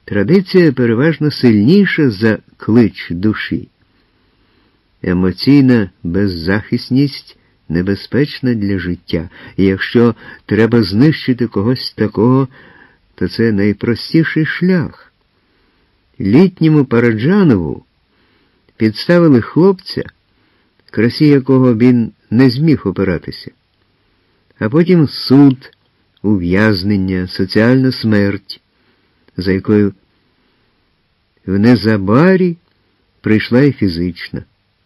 Традиція переважно сильніша за клич душі. Емоційна беззахисність небезпечна для життя, і якщо треба знищити когось такого, то це найпростіший шлях. Літньому Параджанову підставили хлопця, красі якого він не зміг опиратися. А потім суд, ув'язнення, соціальна смерть, за якою в незабарі прийшла і фізична.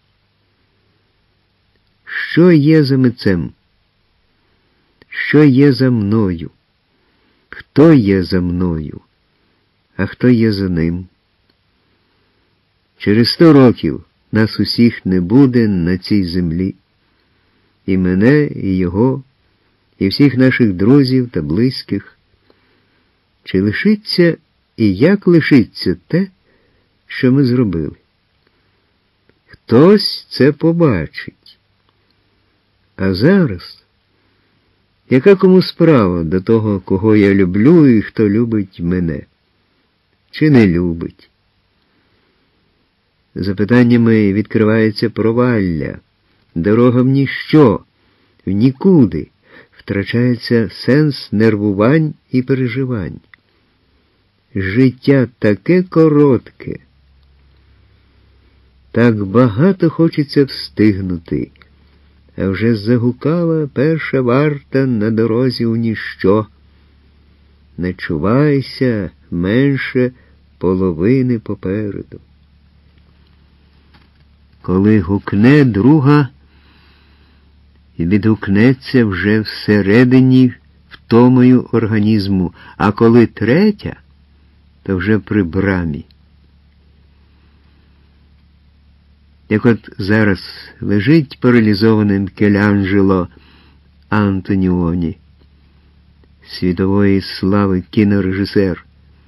Що є за митцем? Що є за мною? Хто є за мною? А хто є за ним? Через 100 років нас усіх не буде на цій землі. І мене, і його, і всіх наших друзів та близьких. Чи лишиться і як лишиться те, що ми зробили? Хтось це побачить. А зараз, яка кому справа до того, кого я люблю і хто любить мене? Чи не любить? Запитаннями відкривається провалля, дорога в ніщо, в нікуди, втрачається сенс нервувань і переживань. Життя таке коротке, так багато хочеться встигнути, а вже загукала перша варта на дорозі у ніщо. Не чувайся, менше половини попереду. Коли гукне друга, відгукнеться вже всередині втомою організму, а коли третя, то вже при брамі. Як от зараз лежить паралізований Мікеланджело Антоніоні, світової слави кінорежисер.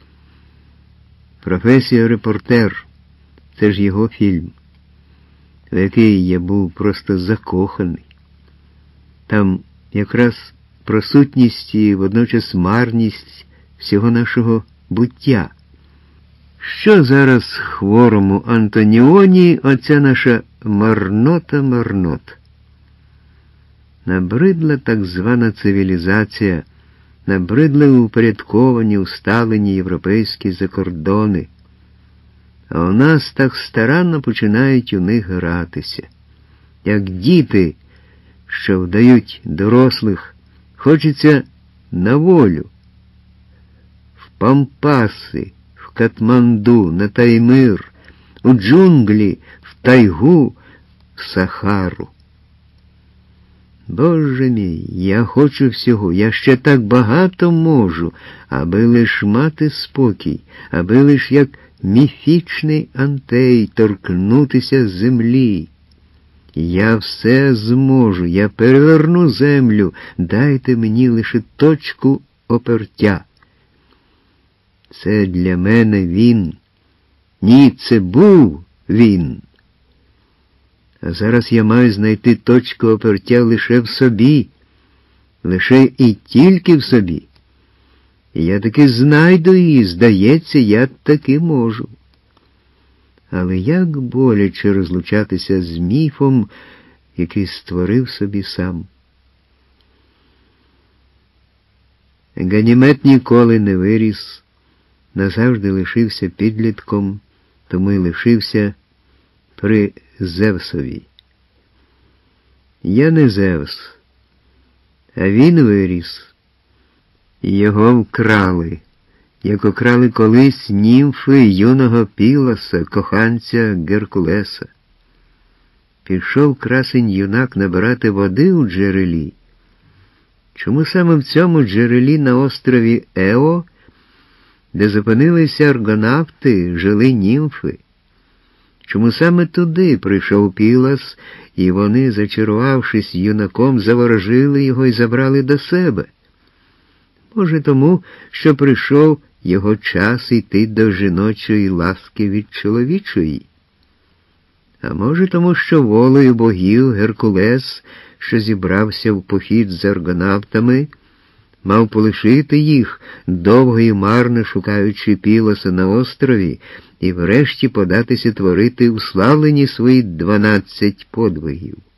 Професія репортер – це ж його фільм, в який я був просто закоханий. Там якраз присутність і водночас марність всього нашого буття. Що зараз хворому Антоніоні оця наша марнота? Набридла так звана цивілізація, набридли упорядковані, усталені європейські закордони. А у нас так старанно починають у них гратися. Як діти, що вдають дорослих, хочеться на волю, в Пампаси, в Катманду, на Таймир, у джунглі, в тайгу, в Сахару. Боже мій, я хочу всього, я ще так багато можу, аби лиш мати спокій, аби лиш як міфічний Антей торкнутися землі. Я все зможу, я переверну землю, дайте мені лише точку опертя. Це для мене він. Ні, це був він. А зараз я маю знайти точку опертя лише в собі, лише і тільки в собі. І я таки знайду її, здається, я таки можу. Але як боляче розлучатися з міфом, який створив собі сам. Ганімед ніколи не виріс, назавжди лишився підлітком, тому й лишився при Зевсові. Я не Зевс, а він виріс. Його вкрали, як украли колись німфи юного Піласа, коханця Геркулеса. Пішов красень-юнак набирати води у джерелі. Чому саме в цьому джерелі на острові Ео, де зупинилися аргонавти, жили німфи? Чому саме туди прийшов Пілас, і вони, зачарувавшись юнаком, заворожили його і забрали до себе? Може тому, що прийшов його час йти до жіночої ласки від чоловічої? А може тому, що волею богів Геркулес, що зібрався в похід з аргонавтами, мав полишити їх, довго і марно шукаючи Пілоса на острові, і врешті податися творити уславлені свої 12 подвигів.